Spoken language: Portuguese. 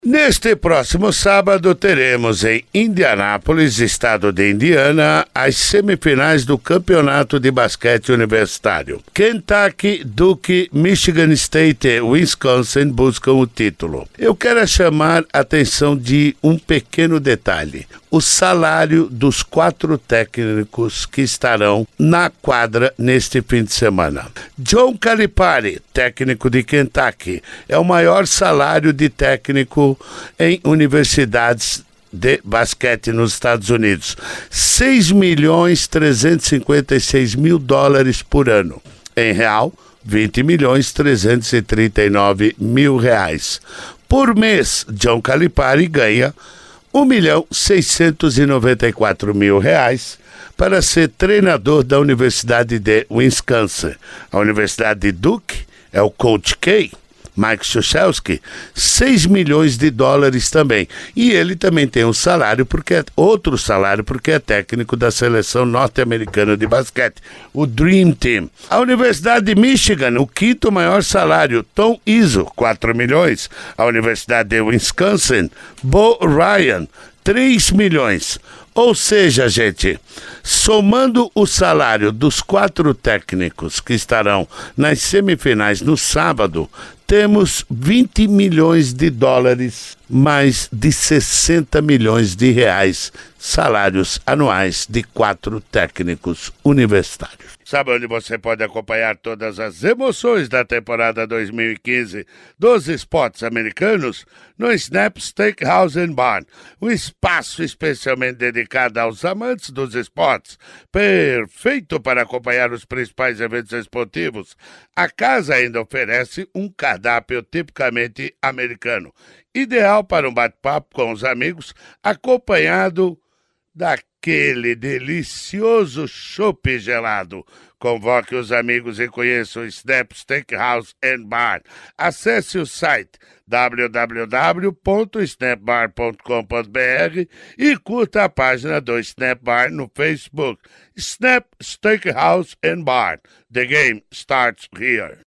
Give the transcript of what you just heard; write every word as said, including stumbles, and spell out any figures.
Neste próximo sábado, teremos em Indianápolis, estado de Indiana, as semifinais do Campeonato de Basquete Universitário. Kentucky, Duke, Michigan State e Wisconsin buscam o título. Eu quero chamar a atenção de um pequeno detalhe: o salário dos quatro técnicos que estarão na quadra neste fim de semana. John Calipari, técnico de Kentucky, é o maior salário de técnico em universidades de basquete nos Estados Unidos. seis milhões trezentos e cinquenta e seis mil dólares por ano. Em real, vinte milhões trezentos e trinta e nove mil reais. Por mês, John Calipari ganha um milhão seiscentos e noventa e quatro mil reais para ser treinador da Universidade de Wisconsin. A Universidade de Duke é o Coach K, Mike Krzyzewski, seis milhões de dólares também. E ele também tem um salário, porque é outro salário, porque é técnico da seleção norte-americana de basquete, o Dream Team. A Universidade de Michigan, o quinto maior salário, Tom Izzo, quatro milhões. A Universidade de Wisconsin, Bo Ryan, três milhões. Ou seja, gente, somando o salário dos quatro técnicos que estarão nas semifinais no sábado, temos vinte milhões de dólares, mais de sessenta milhões de reais, salários anuais de quatro técnicos universitários. Sabe onde você pode acompanhar todas as emoções da temporada dois mil e quinze dos esportes americanos? No Snap Steakhouse and Bar, um espaço especialmente dedicado aos amantes dos esportes, perfeito para acompanhar os principais eventos esportivos. A casa ainda oferece um cardápio tipicamente americano, ideal para um bate-papo com os amigos, acompanhado daquele delicioso chopp gelado. Convoque os amigos e conheça o Snap Steakhouse and Bar. Acesse o site w w w ponto snap bar ponto com ponto b r e curta a página do Snap Bar no Facebook. Snap Steakhouse and Bar. The game starts here.